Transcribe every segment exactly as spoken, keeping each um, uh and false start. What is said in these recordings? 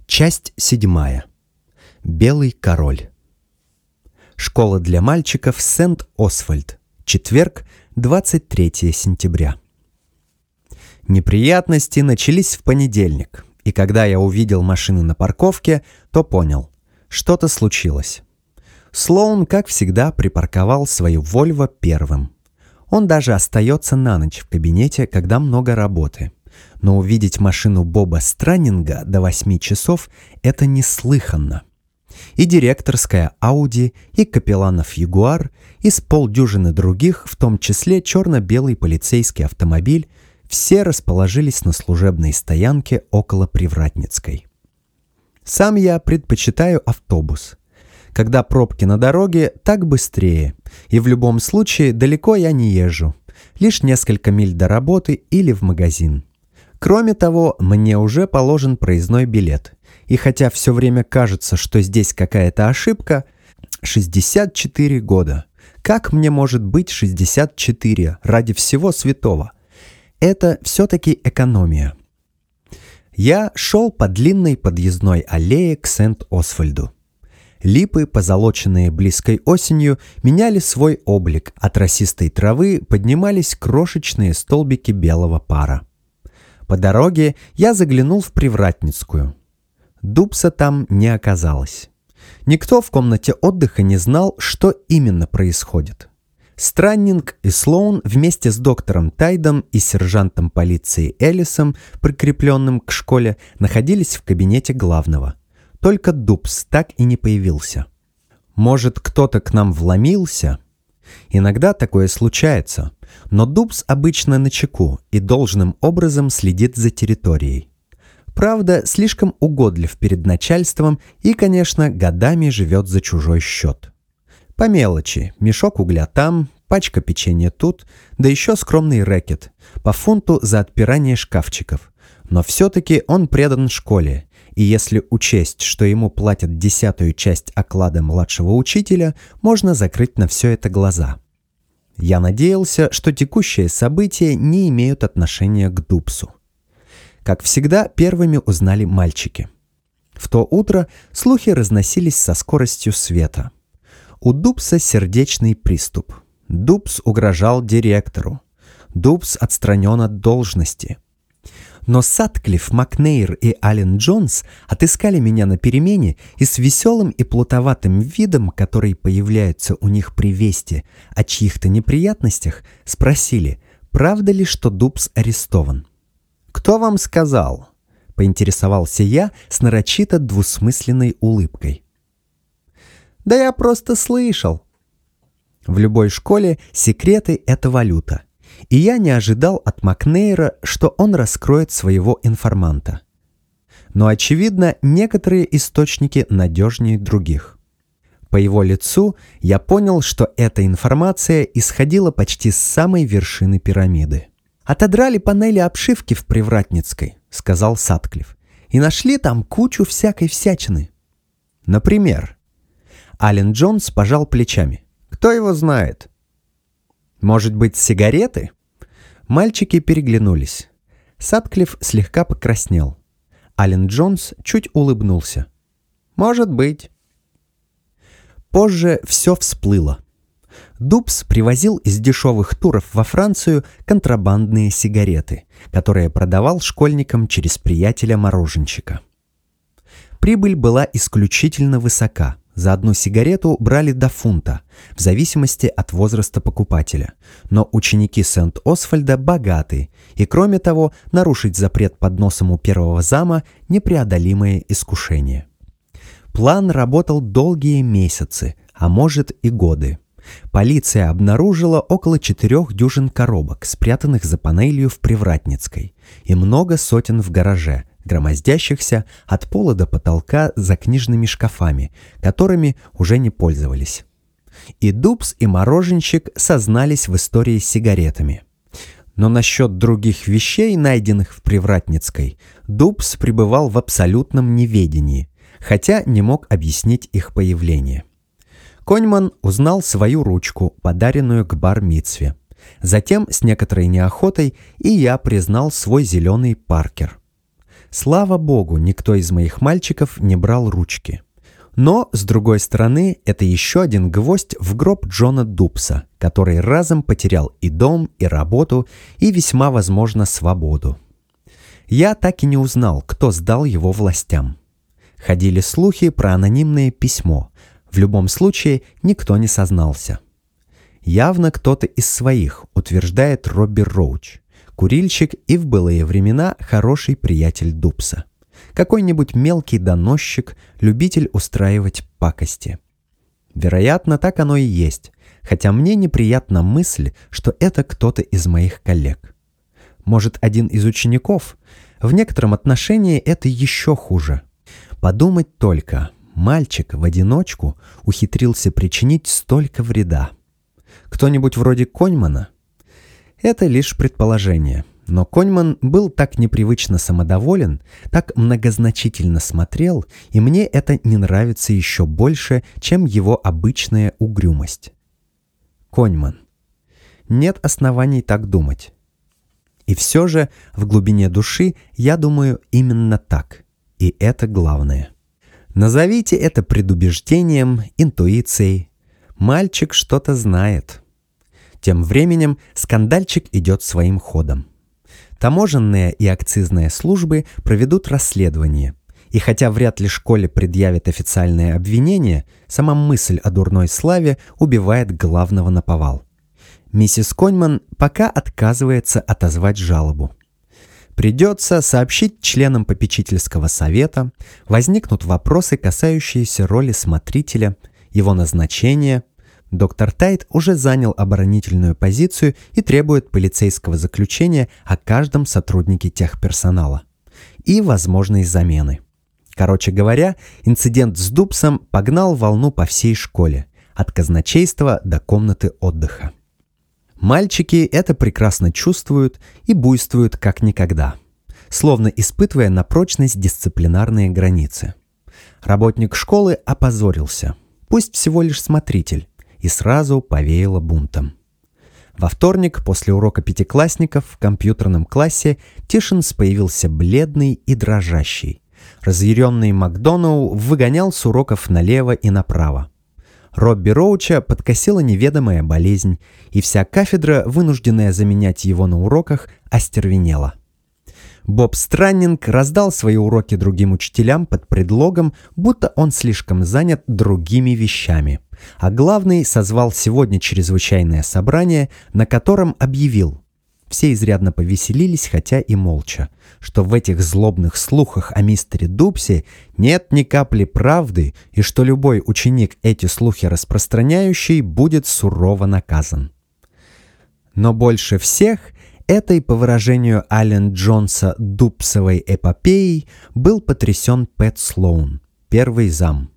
Часть седьмая. Белый король. Школа для мальчиков Сент-Освальд. Четверг, двадцать третьего сентября. Неприятности начались в понедельник, и когда я увидел машины на парковке, то понял, что-то случилось. Слоун, как всегда, припарковал свою Вольво первым. Он даже остается на ночь в кабинете, когда много работы. Но увидеть машину Боба Страннинга до восьми часов – это неслыханно. И директорская Ауди, и капелланов Ягуар, и с полдюжины других, в том числе черно-белый полицейский автомобиль, все расположились на служебной стоянке около Привратницкой. Сам я предпочитаю автобус. Когда пробки на дороге, так быстрее, и в любом случае далеко я не езжу, лишь несколько миль до работы или в магазин. Кроме того, мне уже положен проездной билет, и хотя все время кажется, что здесь какая-то ошибка, шестьдесят четыре года. Как мне может быть шестьдесят четыре ради всего святого? Это все-таки экономия. Я шел по длинной подъездной аллее к Сент-Освальду. Липы, позолоченные близкой осенью, меняли свой облик, от росистой травы поднимались крошечные столбики белого пара. По дороге я заглянул в Привратницкую. Дубса там не оказалось. Никто в комнате отдыха не знал, что именно происходит. Страннинг и Слоун вместе с доктором Тайдом и сержантом полиции Эллисом, прикрепленным к школе, находились в кабинете главного. Только Дубс так и не появился. Может, кто-то к нам вломился? Иногда такое случается, но Дубс обычно начеку и должным образом следит за территорией. Правда, слишком угодлив перед начальством и, конечно, годами живет за чужой счет. По мелочи, мешок угля там, пачка печенья тут, да еще скромный рэкет, по фунту за отпирание шкафчиков. Но все-таки он предан школе, и если учесть, что ему платят десятую часть оклада младшего учителя, можно закрыть на все это глаза. Я надеялся, что текущие события не имеют отношения к Дубсу. Как всегда, первыми узнали мальчики. В то утро слухи разносились со скоростью света. У Дубса сердечный приступ. Дубс угрожал директору. Дубс отстранен от должности. Но Сатклифф, Макнейр и Аллен Джонс отыскали меня на перемене и с веселым и плутоватым видом, который появляется у них при вести о чьих-то неприятностях, спросили, правда ли, что Дубс арестован. «Кто вам сказал?» — поинтересовался я с нарочито двусмысленной улыбкой. «Да я просто слышал». В любой школе секреты — это валюта. И я не ожидал от Макнейра, что он раскроет своего информанта. Но, очевидно, некоторые источники надежнее других. По его лицу я понял, что эта информация исходила почти с самой вершины пирамиды. «Отодрали панели обшивки в Привратницкой», — сказал Сатклифф, «и нашли там кучу всякой всячины». «Например?» Аллен Джонс пожал плечами. «Кто его знает?» «Может быть, сигареты?» Мальчики переглянулись. Сатклифф слегка покраснел. Аллен Джонс чуть улыбнулся. «Может быть». Позже все всплыло. Дубс привозил из дешевых туров во Францию контрабандные сигареты, которые продавал школьникам через приятеля-мороженщика. Прибыль была исключительно высока. За одну сигарету брали до фунта, в зависимости от возраста покупателя. Но ученики Сент-Освальда богаты, и кроме того, нарушить запрет под носом у первого зама – непреодолимое искушение. План работал долгие месяцы, а может и годы. Полиция обнаружила около четырех дюжин коробок, спрятанных за панелью в Привратницкой, и много сотен в гараже, громоздящихся от пола до потолка за книжными шкафами, которыми уже не пользовались. И Дубс, и мороженщик сознались в истории с сигаретами. Но насчет других вещей, найденных в Привратницкой, Дубс пребывал в абсолютном неведении, хотя не мог объяснить их появление. Коньман узнал свою ручку, подаренную к бар-мицве. Затем, с некоторой неохотой, и я признал свой зеленый Паркер. Слава богу, никто из моих мальчиков не брал ручки. Но, с другой стороны, это еще один гвоздь в гроб Джона Дупса, который разом потерял и дом, и работу, и весьма возможно свободу. Я так и не узнал, кто сдал его властям. Ходили слухи про анонимное письмо. В любом случае, никто не сознался. Явно кто-то из своих, утверждает Робби Роуч, курильщик и в былые времена хороший приятель Дупса. Какой-нибудь мелкий доносчик, любитель устраивать пакости. Вероятно, так оно и есть, хотя мне неприятна мысль, что это кто-то из моих коллег. Может, один из учеников? В некотором отношении это еще хуже. Подумать только, мальчик в одиночку ухитрился причинить столько вреда. Кто-нибудь вроде Коньмана? Это лишь предположение. Но Коньман был так непривычно самодоволен, так многозначительно смотрел, и мне это не нравится еще больше, чем его обычная угрюмость. Коньман. Нет оснований так думать. И все же в глубине души я думаю именно так. И это главное. Назовите это предубеждением, интуицией. Мальчик что-то знает. Тем временем скандальчик идет своим ходом. Таможенные и акцизные службы проведут расследование. И хотя вряд ли школе предъявят официальное обвинение, сама мысль о дурной славе убивает главного наповал. Миссис Коньман пока отказывается отозвать жалобу. Придется сообщить членам попечительского совета, возникнут вопросы, касающиеся роли смотрителя, его назначения. Доктор Тайт уже занял оборонительную позицию и требует полицейского заключения о каждом сотруднике техперсонала и возможной замены. Короче говоря, инцидент с Дупсом погнал волну по всей школе, от казначейства до комнаты отдыха. Мальчики это прекрасно чувствуют и буйствуют как никогда, словно испытывая на прочность дисциплинарные границы. Работник школы опозорился, пусть всего лишь смотритель, и сразу повеяло бунтом. Во вторник, после урока пятиклассников в компьютерном классе, Тишинс появился бледный и дрожащий. Разъяренный Макдоноу выгонял с уроков налево и направо. Робби Роуча подкосила неведомая болезнь, и вся кафедра, вынужденная заменять его на уроках, остервенела. Боб Страннинг раздал свои уроки другим учителям под предлогом, будто он слишком занят другими вещами. А главный созвал сегодня чрезвычайное собрание, на котором объявил, все изрядно повеселились, хотя и молча, что в этих злобных слухах о мистере Дупсе нет ни капли правды и что любой ученик, эти слухи распространяющий, будет сурово наказан. Но больше всех этой, по выражению Аллен Джонса, Дупсовой эпопеей был потрясен Пэт Слоун, первый зам.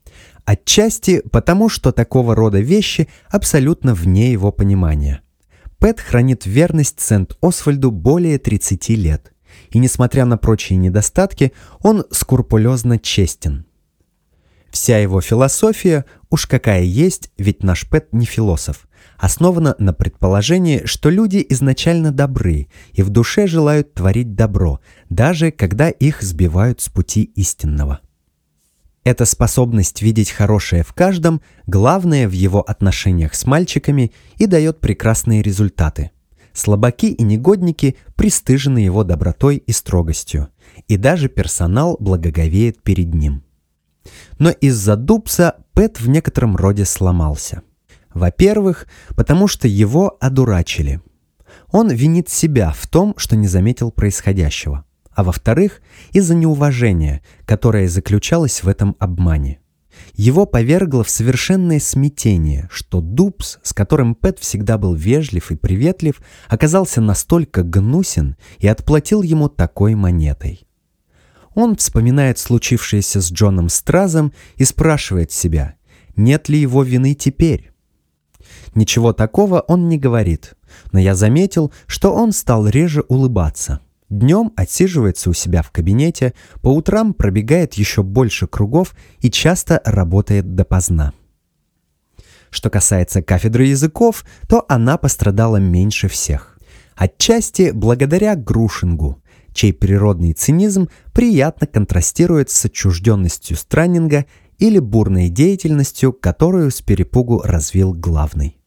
Отчасти потому, что такого рода вещи абсолютно вне его понимания. Пэт хранит верность Сент-Освальду более тридцати лет, и, несмотря на прочие недостатки, он скрупулезно честен. Вся его философия, уж какая есть, ведь наш Пэт не философ, основана на предположении, что люди изначально добры и в душе желают творить добро, даже когда их сбивают с пути истинного. Эта способность видеть хорошее в каждом – главное в его отношениях с мальчиками и дает прекрасные результаты. Слабаки и негодники пристыжены его добротой и строгостью, и даже персонал благоговеет перед ним. Но из-за Дупса Пэт в некотором роде сломался. Во-первых, потому что его одурачили. Он винит себя в том, что не заметил происходящего. А во-вторых, из-за неуважения, которое заключалось в этом обмане. Его повергло в совершенное смятение, что Дупс, с которым Пэт всегда был вежлив и приветлив, оказался настолько гнусен и отплатил ему такой монетой. Он вспоминает случившееся с Джоном Стразом и спрашивает себя, нет ли его вины теперь. Ничего такого он не говорит, но я заметил, что он стал реже улыбаться. Днем отсиживается у себя в кабинете, по утрам пробегает еще больше кругов и часто работает допоздна. Что касается кафедры языков, то она пострадала меньше всех. Отчасти благодаря Грушингу. чей природный цинизм приятно контрастирует с отчужденностью Страннинга или бурной деятельностью, которую с перепугу развил главный.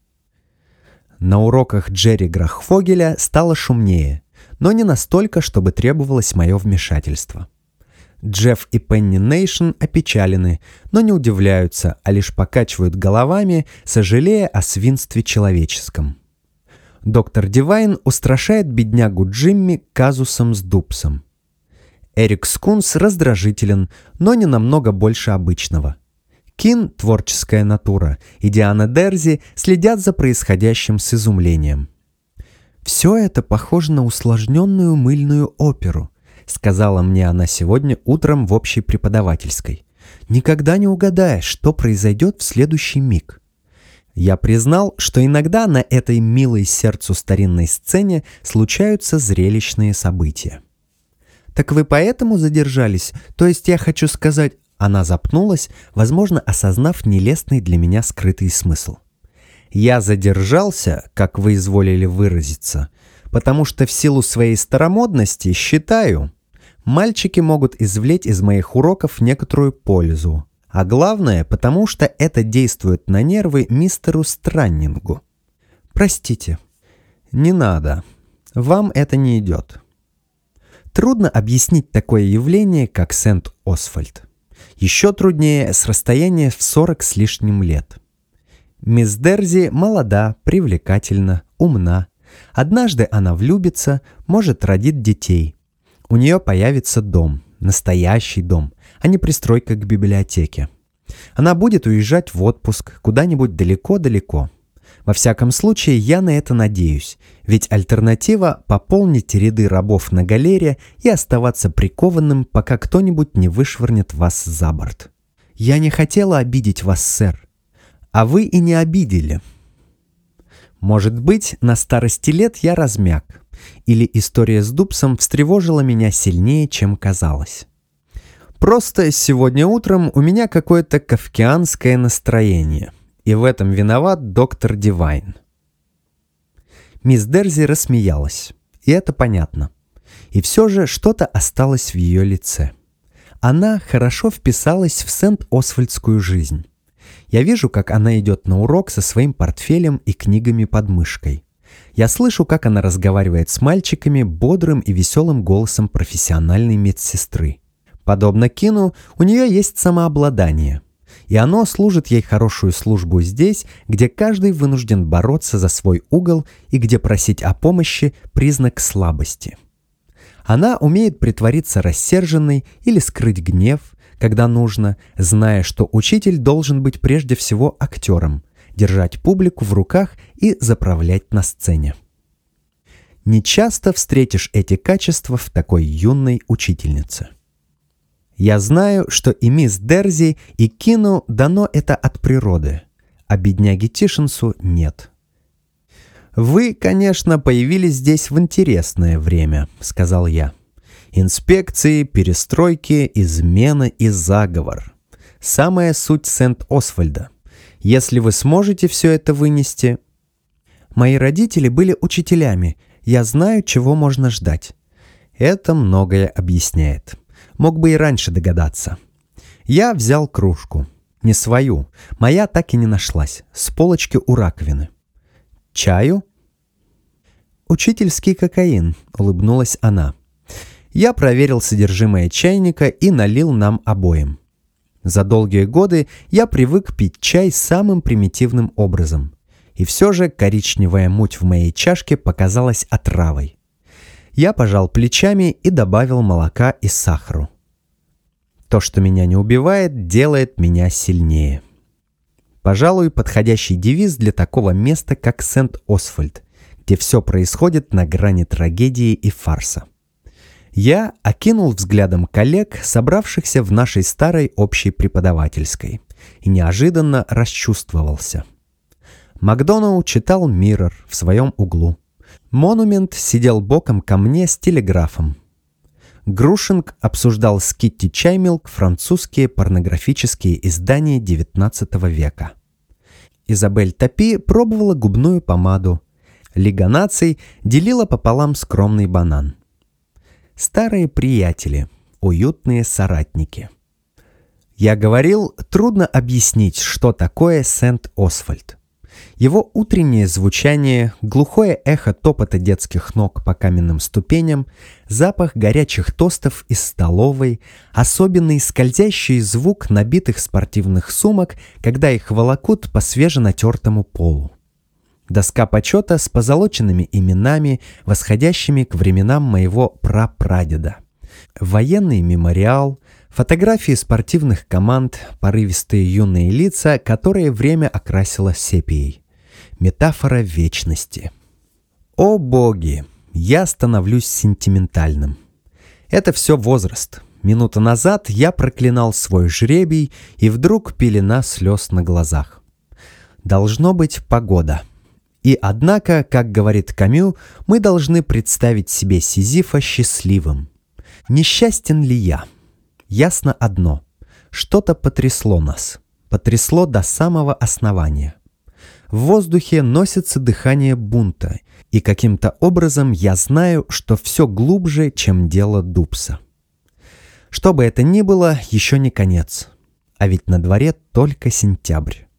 На уроках Джерри Грахфогеля стало шумнее, но не настолько, чтобы требовалось мое вмешательство. Джефф и Пенни Нейшн опечалены, но не удивляются, а лишь покачивают головами, сожалея о свинстве человеческом. Доктор Дивайн устрашает беднягу Джимми казусом с Дупсом. Эрик Скунс раздражителен, но не намного больше обычного. Кин, творческая натура, и Диана Дерзи следят за происходящим с изумлением. «Все это похоже на усложненную мыльную оперу», сказала мне она сегодня утром в общей преподавательской. «Никогда не угадаешь, что произойдет в следующий миг». Я признал, что иногда на этой милой сердцу старинной сцене случаются зрелищные события. «Так вы поэтому задержались? То есть я хочу сказать...» Она запнулась, возможно, осознав нелестный для меня скрытый смысл. «Я задержался, как вы изволили выразиться, потому что в силу своей старомодности считаю, мальчики могут извлечь из моих уроков некоторую пользу. А главное, потому что это действует на нервы мистеру Страннингу. Простите, не надо. Вам это не идет. Трудно объяснить такое явление, как Сент-Освальд. Еще труднее с расстояния в сорок с лишним лет. Мисс Дерзи молода, привлекательна, умна. Однажды она влюбится, может, родит детей. У нее появится дом, настоящий дом, а не пристройка к библиотеке. Она будет уезжать в отпуск куда-нибудь далеко-далеко. Во всяком случае, я на это надеюсь, ведь альтернатива — пополнить ряды рабов на галере и оставаться прикованным, пока кто-нибудь не вышвырнет вас за борт. Я не хотела обидеть вас, сэр. А вы и не обидели. Может быть, на старости лет я размяк, или история с Дупсом встревожила меня сильнее, чем казалось. Просто сегодня утром у меня какое-то кафкианское настроение, и в этом виноват доктор Дивайн. Мисс Дерзи рассмеялась, и это понятно. И все же что-то осталось в ее лице. Она хорошо вписалась в Сент-Освальдскую жизнь. Я вижу, как она идет на урок со своим портфелем и книгами под мышкой. Я слышу, как она разговаривает с мальчиками бодрым и веселым голосом профессиональной медсестры. Подобно Кину, у нее есть самообладание, и оно служит ей хорошую службу здесь, где каждый вынужден бороться за свой угол и где просить о помощи – признак слабости. Она умеет притвориться рассерженной или скрыть гнев, когда нужно, зная, что учитель должен быть прежде всего актером, держать публику в руках и заправлять на сцене. Нечасто встретишь эти качества в такой юной учительнице. Я знаю, что и мисс Дерзи, и Кину дано это от природы, а бедняге Тишинсу нет. «Вы, конечно, появились здесь в интересное время», — сказал я. «Инспекции, перестройки, измена и заговор. Самая суть Сент-Освальда. Если вы сможете все это вынести...» «Мои родители были учителями. Я знаю, чего можно ждать». Это многое объясняет. Мог бы и раньше догадаться. Я взял кружку. Не свою. Моя так и не нашлась. С полочки у раковины. «Чаю?» «Учительский кокаин», — улыбнулась она. Я проверил содержимое чайника и налил нам обоим. За долгие годы я привык пить чай самым примитивным образом. И все же коричневая муть в моей чашке показалась отравой. Я пожал плечами и добавил молока и сахару. То, что меня не убивает, делает меня сильнее. Пожалуй, подходящий девиз для такого места, как Сент-Освальд, где все происходит на грани трагедии и фарса. Я окинул взглядом коллег, собравшихся в нашей старой общей преподавательской, и неожиданно расчувствовался. Макдоналл читал «Миррор» в своем углу. Монумент сидел боком ко мне с телеграфом. Грушинг обсуждал с Китти Чаймилк французские порнографические издания девятнадцатого века. Изабель Тапи пробовала губную помаду. Лига наций делила пополам скромный банан. Старые приятели, уютные соратники. Я говорил, трудно объяснить, что такое Сент-Освальд. Его утреннее звучание, глухое эхо топота детских ног по каменным ступеням, запах горячих тостов из столовой, особенный скользящий звук набитых спортивных сумок, когда их волокут по свеженатертому полу. Доска почета с позолоченными именами, восходящими к временам моего прапрадеда. Военный мемориал, фотографии спортивных команд, порывистые юные лица, которые время окрасило сепией. Метафора вечности. О боги, я становлюсь сентиментальным. Это все возраст. Минуту назад я проклинал свой жребий, и вдруг пелена слез на глазах. Должно быть погода. И однако, как говорит Камю, мы должны представить себе Сизифа счастливым. Несчастен ли я? Ясно одно. Что-то потрясло нас. Потрясло до самого основания. В воздухе носится дыхание бунта, и каким-то образом я знаю, что все глубже, чем дело Дупса. Что бы это ни было, еще не конец. А ведь на дворе только сентябрь.